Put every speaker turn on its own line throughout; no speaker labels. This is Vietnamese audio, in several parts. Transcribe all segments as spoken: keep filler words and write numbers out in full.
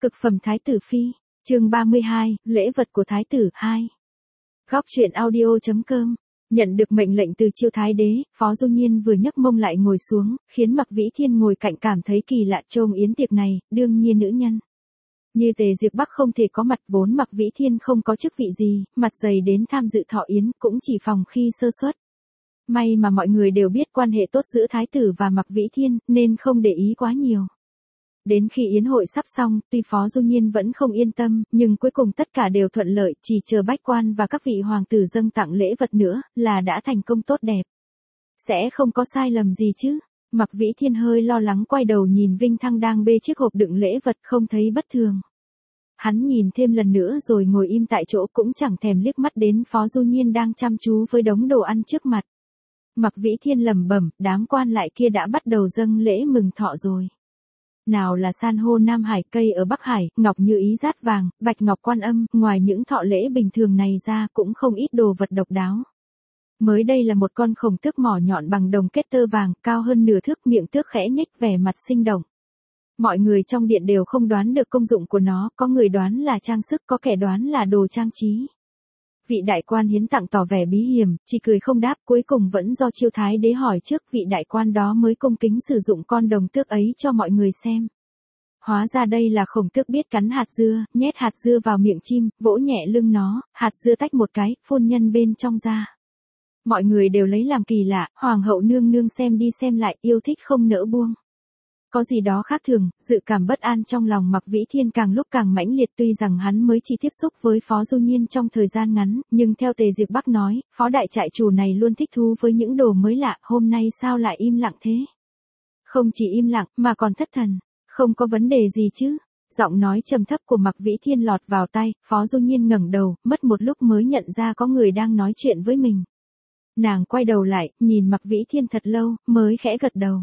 Cực phẩm Thái tử Phi, chương ba mươi hai, lễ vật của Thái tử hai. Góc truyện audio.com. Nhận được mệnh lệnh từ Chiêu Thái Đế, Phó Du Nhiên vừa nhấc mông lại ngồi xuống, khiến Mạc Vĩ Thiên ngồi cạnh cảm thấy kỳ lạ. Trông yến tiệc này, đương nhiên nữ nhân như Tề Diệp Bắc không thể có mặt, vốn Mạc Vĩ Thiên không có chức vị gì, mặt dày đến tham dự thọ yến cũng chỉ phòng khi sơ suất. May mà mọi người đều biết quan hệ tốt giữa Thái tử và Mạc Vĩ Thiên, nên không để ý quá nhiều. Đến khi yến hội sắp xong, tuy Phó Du Nhiên vẫn không yên tâm, nhưng cuối cùng tất cả đều thuận lợi, chỉ chờ bách quan và các vị hoàng tử dâng tặng lễ vật nữa, là đã thành công tốt đẹp. Sẽ không có sai lầm gì chứ? Mạc Vĩ Thiên hơi lo lắng quay đầu nhìn Vinh Thăng đang bê chiếc hộp đựng lễ vật, không thấy bất thường. Hắn nhìn thêm lần nữa rồi ngồi im tại chỗ, cũng chẳng thèm liếc mắt đến Phó Du Nhiên đang chăm chú với đống đồ ăn trước mặt. Mạc Vĩ Thiên lẩm bẩm, đám quan lại kia đã bắt đầu dâng lễ mừng thọ rồi. Nào là san hô Nam Hải, cây ở Bắc Hải, ngọc như ý dát vàng, bạch ngọc Quan Âm, ngoài những thọ lễ bình thường này ra cũng không ít đồ vật độc đáo. Mới đây là một con khổng tước mỏ nhọn bằng đồng kết tơ vàng, cao hơn nửa thước, miệng tước khẽ nhếch, vẻ mặt sinh động. Mọi người trong điện đều không đoán được công dụng của nó, có người đoán là trang sức, có kẻ đoán là đồ trang trí. Vị đại quan hiến tặng tỏ vẻ bí hiểm, chỉ cười không đáp, cuối cùng vẫn do Chiêu Thái Đế hỏi trước, vị đại quan đó mới cung kính sử dụng con đồng tước ấy cho mọi người xem. Hóa ra đây là khổng tước biết cắn hạt dưa, nhét hạt dưa vào miệng chim, vỗ nhẹ lưng nó, hạt dưa tách một cái, phun nhân bên trong ra. Mọi người đều lấy làm kỳ lạ, hoàng hậu nương nương xem đi xem lại, yêu thích không nỡ buông. Có gì đó khác thường, dự cảm bất an trong lòng Mạc Vĩ Thiên càng lúc càng mãnh liệt, tuy rằng hắn mới chỉ tiếp xúc với Phó Du Nhiên trong thời gian ngắn, nhưng theo Tề Diệp Bắc nói, Phó đại trại chủ này luôn thích thú với những đồ mới lạ, hôm nay sao lại im lặng thế? Không chỉ im lặng, mà còn thất thần, không có vấn đề gì chứ? Giọng nói trầm thấp của Mạc Vĩ Thiên lọt vào tai, Phó Du Nhiên ngẩng đầu, mất một lúc mới nhận ra có người đang nói chuyện với mình. Nàng quay đầu lại, nhìn Mạc Vĩ Thiên thật lâu, mới khẽ gật đầu.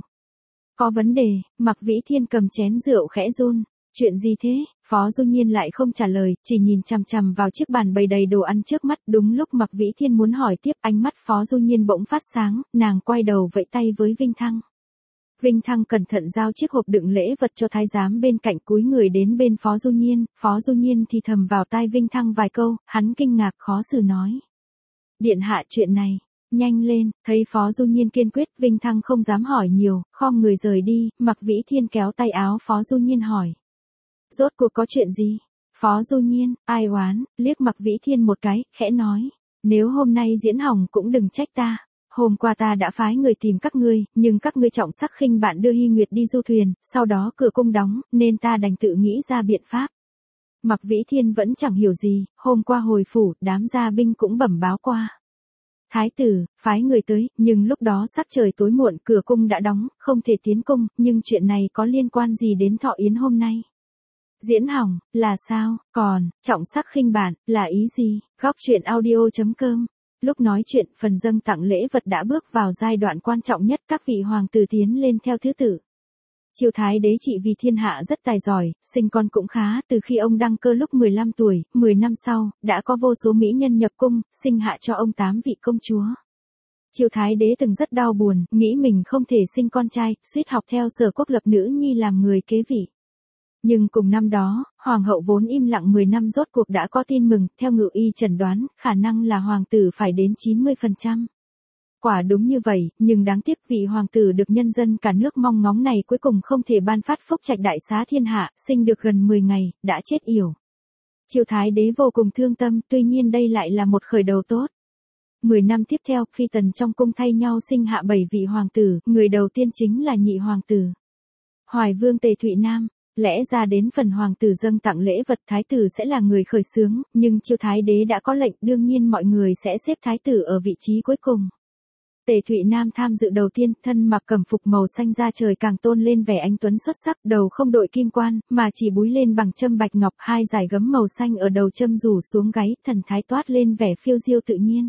Có vấn đề, Mạc Vĩ Thiên cầm chén rượu khẽ run. Chuyện gì thế? Phó Du Nhiên lại không trả lời, chỉ nhìn chằm chằm vào chiếc bàn bày đầy đồ ăn trước mắt. Đúng lúc Mạc Vĩ Thiên muốn hỏi tiếp, ánh mắt Phó Du Nhiên bỗng phát sáng, nàng quay đầu vẫy tay với Vinh Thăng. Vinh Thăng cẩn thận giao chiếc hộp đựng lễ vật cho thái giám bên cạnh, cúi người đến bên Phó Du Nhiên. Phó Du Nhiên thì thầm vào tai Vinh Thăng vài câu, hắn kinh ngạc khó xử nói. Điện hạ, chuyện này. Nhanh lên, thấy Phó Du Nhiên kiên quyết, Vinh Thăng không dám hỏi nhiều, khom người rời đi. Mạc Vĩ Thiên kéo tay áo Phó Du Nhiên hỏi. Rốt cuộc có chuyện gì? Phó Du Nhiên, ai oán, liếc Mạc Vĩ Thiên một cái, khẽ nói. Nếu hôm nay diễn hỏng cũng đừng trách ta. Hôm qua ta đã phái người tìm các ngươi, nhưng các ngươi trọng sắc khinh bạn đưa Hy Nguyệt đi du thuyền, sau đó cửa cung đóng, nên ta đành tự nghĩ ra biện pháp. Mạc Vĩ Thiên vẫn chẳng hiểu gì, hôm qua hồi phủ, đám gia binh cũng bẩm báo qua. Thái tử, phái người tới, nhưng lúc đó sắc trời tối muộn, cửa cung đã đóng, không thể tiến cung, nhưng chuyện này có liên quan gì đến thọ yến hôm nay? Diễn hỏng, là sao? Còn, trọng sắc khinh bạn, là ý gì? Góc truyện audio.com. Lúc nói chuyện, phần dâng tặng lễ vật đã bước vào giai đoạn quan trọng nhất, các vị hoàng tử tiến lên theo thứ tự. Chiêu Thái Đế trị vì thiên hạ rất tài giỏi, sinh con cũng khá, từ khi ông đăng cơ lúc mười lăm tuổi, mười năm sau, đã có vô số mỹ nhân nhập cung, sinh hạ cho ông tám vị công chúa. Chiêu Thái Đế từng rất đau buồn, nghĩ mình không thể sinh con trai, suýt học theo Sở Quốc lập nữ nhi làm người kế vị. Nhưng cùng năm đó, hoàng hậu vốn im lặng mười năm rốt cuộc đã có tin mừng, theo ngự y chẩn đoán, khả năng là hoàng tử phải đến chín mươi phần trăm. Quả đúng như vậy, nhưng đáng tiếc vị hoàng tử được nhân dân cả nước mong ngóng này cuối cùng không thể ban phát phúc trạch đại xá thiên hạ, sinh được gần mười ngày, đã chết yểu. Chiêu Thái Đế vô cùng thương tâm, tuy nhiên đây lại là một khởi đầu tốt. Mười năm tiếp theo, phi tần trong cung thay nhau sinh hạ bảy vị hoàng tử, người đầu tiên chính là nhị hoàng tử Hoài Vương Tề Thụy Nam. Lẽ ra đến phần hoàng tử dâng tặng lễ vật, thái tử sẽ là người khởi xướng, nhưng Chiêu Thái Đế đã có lệnh, đương nhiên mọi người sẽ xếp thái tử ở vị trí cuối cùng. Tề Thụy Nam tham dự đầu tiên, thân mặc cẩm phục màu xanh da trời càng tôn lên vẻ anh tuấn xuất sắc, đầu không đội kim quan, mà chỉ búi lên bằng châm bạch ngọc, hai dải gấm màu xanh ở đầu châm rủ xuống gáy, thần thái toát lên vẻ phiêu diêu tự nhiên.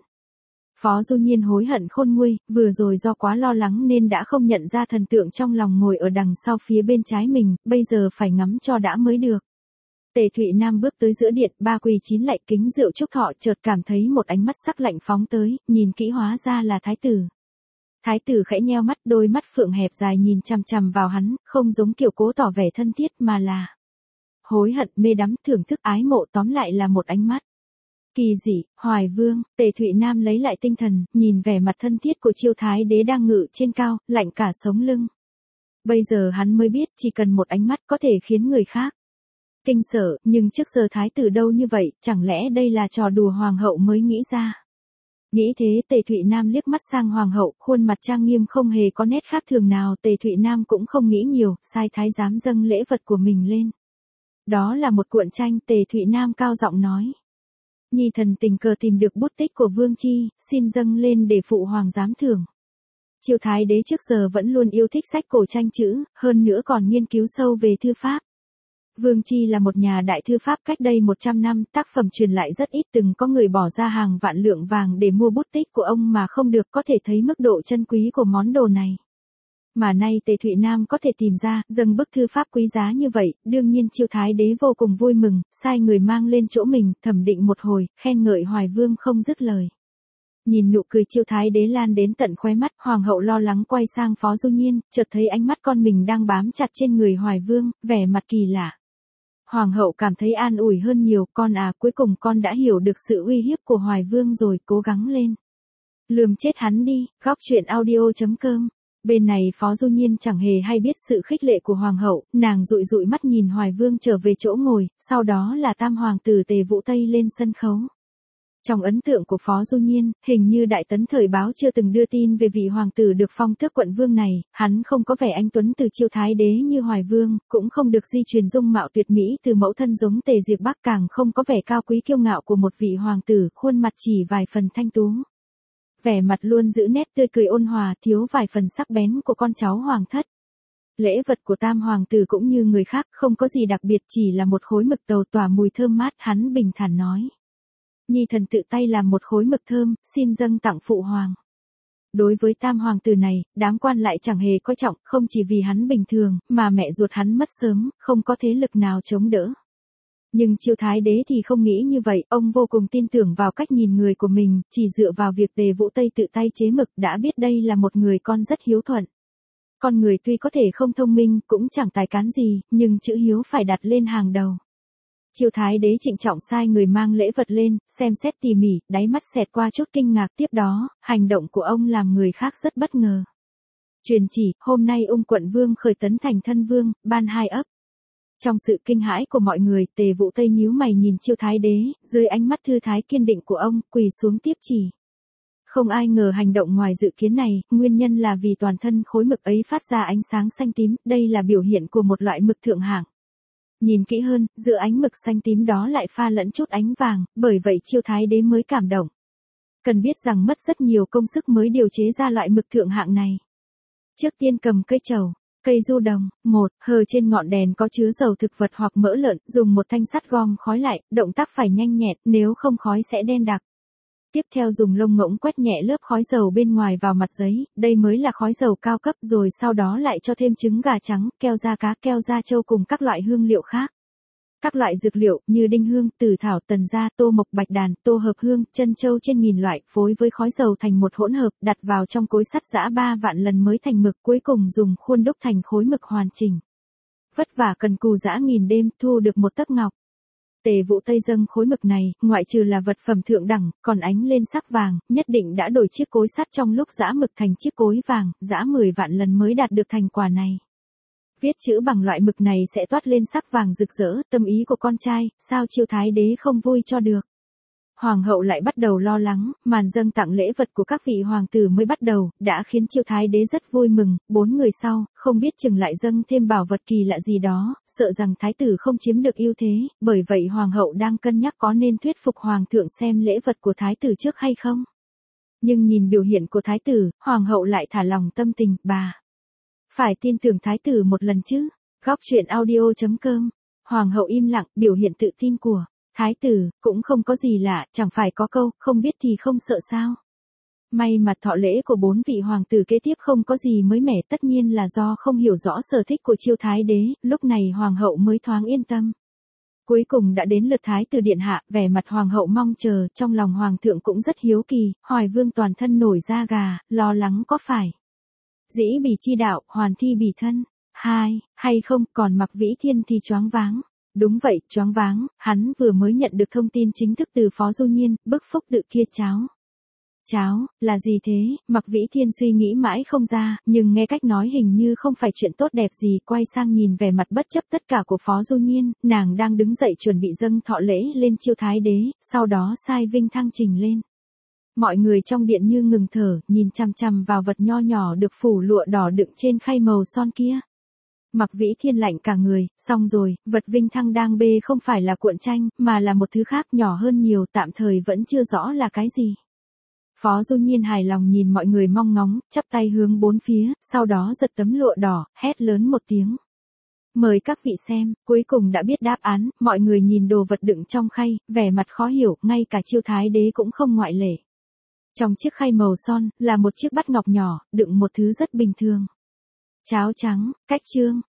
Phó Du Nhiên hối hận khôn nguôi, vừa rồi do quá lo lắng nên đã không nhận ra thần tượng trong lòng ngồi ở đằng sau phía bên trái mình, bây giờ phải ngắm cho đã mới được. Tề Thụy Nam bước tới giữa điện, ba quỳ chín lạy kính rượu chúc thọ, chợt cảm thấy một ánh mắt sắc lạnh phóng tới, nhìn kỹ hóa ra là thái tử. Thái tử khẽ nheo mắt, đôi mắt phượng hẹp dài nhìn chằm chằm vào hắn, không giống kiểu cố tỏ vẻ thân thiết mà là hối hận, mê đắm, thưởng thức, ái mộ, tóm lại là một ánh mắt. Kỳ dị, Hoài Vương, Tề Thụy Nam lấy lại tinh thần, nhìn vẻ mặt thân thiết của Chiêu Thái Đế đang ngự trên cao, lạnh cả sống lưng. Bây giờ hắn mới biết chỉ cần một ánh mắt có thể khiến người khác kinh sợ, nhưng trước giờ thái tử đâu như vậy, chẳng lẽ đây là trò đùa hoàng hậu mới nghĩ ra. Nghĩ thế Tề Thụy Nam liếc mắt sang hoàng hậu, khuôn mặt trang nghiêm không hề có nét khác thường nào. Tề Thụy Nam cũng không nghĩ nhiều, sai thái giám dâng lễ vật của mình lên. Đó là một cuộn tranh. Tề Thụy Nam cao giọng nói. Nhi thần tình cờ tìm được bút tích của Vương Chi, xin dâng lên để phụ hoàng giám thưởng. Chiêu Thái Đế trước giờ vẫn luôn yêu thích sách cổ tranh chữ, hơn nữa còn nghiên cứu sâu về thư pháp. Vương Chi là một nhà đại thư pháp, cách đây một trăm năm, tác phẩm truyền lại rất ít, từng có người bỏ ra hàng vạn lượng vàng để mua bút tích của ông mà không được, có thể thấy mức độ chân quý của món đồ này. Mà nay Tề Thụy Nam có thể tìm ra, dâng bức thư pháp quý giá như vậy, đương nhiên Chiêu Thái Đế vô cùng vui mừng, sai người mang lên chỗ mình, thẩm định một hồi, khen ngợi Hoài Vương không dứt lời. Nhìn nụ cười Chiêu Thái Đế lan đến tận khóe mắt, hoàng hậu lo lắng quay sang Phó Du Nhiên, chợt thấy ánh mắt con mình đang bám chặt trên người Hoài Vương, vẻ mặt kỳ lạ. Hoàng hậu cảm thấy an ủi hơn nhiều, con à, cuối cùng con đã hiểu được sự uy hiếp của Hoài Vương rồi, cố gắng lên. Lườm chết hắn đi. Góc truyện audio chấm com. Bên này Phó Du Nhiên chẳng hề hay biết sự khích lệ của hoàng hậu, nàng dụi dụi mắt nhìn Hoài Vương trở về chỗ ngồi, sau đó là tam hoàng tử Tề Vũ Tây lên sân khấu. Trong ấn tượng của Phó Du Nhiên, hình như Đại Tấn thời báo chưa từng đưa tin về vị hoàng tử được phong tước quận vương này, hắn không có vẻ anh tuấn từ Chiêu Thái Đế như Hoài Vương, cũng không được di truyền dung mạo tuyệt mỹ từ mẫu thân giống Tề Diệp Bắc, càng không có vẻ cao quý kiêu ngạo của một vị hoàng tử, khuôn mặt chỉ vài phần thanh tú. Vẻ mặt luôn giữ nét tươi cười ôn hòa, thiếu vài phần sắc bén của con cháu hoàng thất. Lễ vật của tam hoàng tử cũng như người khác, không có gì đặc biệt, chỉ là một khối mực tàu tỏa mùi thơm mát, hắn bình thản nói. Nhi thần tự tay làm một khối mực thơm, xin dâng tặng phụ hoàng. Đối với tam hoàng tử này, đám quan lại chẳng hề coi trọng, không chỉ vì hắn bình thường, mà mẹ ruột hắn mất sớm, không có thế lực nào chống đỡ. Nhưng Chiêu Thái Đế thì không nghĩ như vậy, ông vô cùng tin tưởng vào cách nhìn người của mình, chỉ dựa vào việc Tề Vũ Tây tự tay chế mực đã biết đây là một người con rất hiếu thuận. Con người tuy có thể không thông minh, cũng chẳng tài cán gì, nhưng chữ hiếu phải đặt lên hàng đầu. Chiêu Thái Đế trịnh trọng sai người mang lễ vật lên, xem xét tỉ mỉ, đáy mắt xẹt qua chút kinh ngạc, tiếp đó, hành động của ông làm người khác rất bất ngờ. Truyền chỉ, hôm nay ung quận vương khởi tấn thành thân vương, ban hai ấp. Trong sự kinh hãi của mọi người, Tề Vũ Tây nhíu mày nhìn Chiêu Thái Đế, dưới ánh mắt thư thái kiên định của ông, quỳ xuống tiếp chỉ. Không ai ngờ hành động ngoài dự kiến này, nguyên nhân là vì toàn thân khối mực ấy phát ra ánh sáng xanh tím, đây là biểu hiện của một loại mực thượng hạng. Nhìn kỹ hơn, giữa ánh mực xanh tím đó lại pha lẫn chút ánh vàng, bởi vậy Chiêu Thái Đế mới cảm động. Cần biết rằng mất rất nhiều công sức mới điều chế ra loại mực thượng hạng này. Trước tiên cầm cây trầu, cây du đồng, một, hờ trên ngọn đèn có chứa dầu thực vật hoặc mỡ lợn, dùng một thanh sắt gom khói lại, động tác phải nhanh nhẹn, nếu không khói sẽ đen đặc. Tiếp theo dùng lông ngỗng quét nhẹ lớp khói dầu bên ngoài vào mặt giấy, đây mới là khói dầu cao cấp, rồi sau đó lại cho thêm trứng gà trắng, keo da cá, keo da trâu cùng các loại hương liệu khác. Các loại dược liệu như đinh hương, tử thảo, tần gia, tô mộc, bạch đàn, tô hợp hương, chân châu trên nghìn loại, phối với khói dầu thành một hỗn hợp, đặt vào trong cối sắt giã ba vạn lần mới thành mực, cuối cùng dùng khuôn đúc thành khối mực hoàn chỉnh. Vất vả cần cù giã nghìn đêm, thu được một tấc ngọc. Tề Vũ Tây dâng khối mực này, ngoại trừ là vật phẩm thượng đẳng, còn ánh lên sắc vàng, nhất định đã đổi chiếc cối sắt trong lúc giã mực thành chiếc cối vàng, giã mười vạn lần mới đạt được thành quả này. Viết chữ bằng loại mực này sẽ toát lên sắc vàng rực rỡ, tâm ý của con trai, sao Chiêu Thái Đế không vui cho được. Hoàng hậu lại bắt đầu lo lắng, màn dâng tặng lễ vật của các vị hoàng tử mới bắt đầu, đã khiến Chiêu Thái Đế rất vui mừng, bốn người sau, không biết chừng lại dâng thêm bảo vật kỳ lạ gì đó, sợ rằng thái tử không chiếm được ưu thế, bởi vậy hoàng hậu đang cân nhắc có nên thuyết phục hoàng thượng xem lễ vật của thái tử trước hay không. Nhưng nhìn biểu hiện của thái tử, hoàng hậu lại thả lòng tâm tình, bà phải tin tưởng thái tử một lần chứ. Góc truyện audio chấm com. Hoàng hậu im lặng, biểu hiện tự tin của thái tử, cũng không có gì lạ, chẳng phải có câu, không biết thì không sợ sao. May mà thọ lễ của bốn vị hoàng tử kế tiếp không có gì mới mẻ, tất nhiên là do không hiểu rõ sở thích của Chiêu Thái Đế, lúc này hoàng hậu mới thoáng yên tâm. Cuối cùng đã đến lượt thái tử điện hạ, vẻ mặt hoàng hậu mong chờ, trong lòng hoàng thượng cũng rất hiếu kỳ, Hoài Vương toàn thân nổi da gà, lo lắng có phải dĩ bỉ chi đạo, hoàn thi bỉ thân, hai, hay không, còn Mặc Vĩ Thiên thì choáng váng. Đúng vậy, choáng váng, hắn vừa mới nhận được thông tin chính thức từ Phó Du Nhiên, bức phúc tự kia cháo. Cháo, là gì thế? Mạc Vĩ Thiên suy nghĩ mãi không ra, nhưng nghe cách nói hình như không phải chuyện tốt đẹp gì, quay sang nhìn vẻ mặt bất chấp tất cả của Phó Du Nhiên, nàng đang đứng dậy chuẩn bị dâng thọ lễ lên Chiêu Thái Đế, sau đó sai Vinh Thăng trình lên. Mọi người trong điện như ngừng thở, nhìn chằm chằm vào vật nho nhỏ được phủ lụa đỏ đựng trên khay màu son kia. Mạc Vĩ Thiên lạnh cả người, xong rồi, vật Vinh Thăng đang bê không phải là cuộn tranh, mà là một thứ khác nhỏ hơn nhiều, tạm thời vẫn chưa rõ là cái gì. Phó Du Nhiên hài lòng nhìn mọi người mong ngóng, chắp tay hướng bốn phía, sau đó giật tấm lụa đỏ, hét lớn một tiếng. Mời các vị xem, cuối cùng đã biết đáp án, mọi người nhìn đồ vật đựng trong khay, vẻ mặt khó hiểu, ngay cả Chiêu Thái Đế cũng không ngoại lệ. Trong chiếc khay màu son, là một chiếc bát ngọc nhỏ, đựng một thứ rất bình thường. Cháo trắng, cách trương.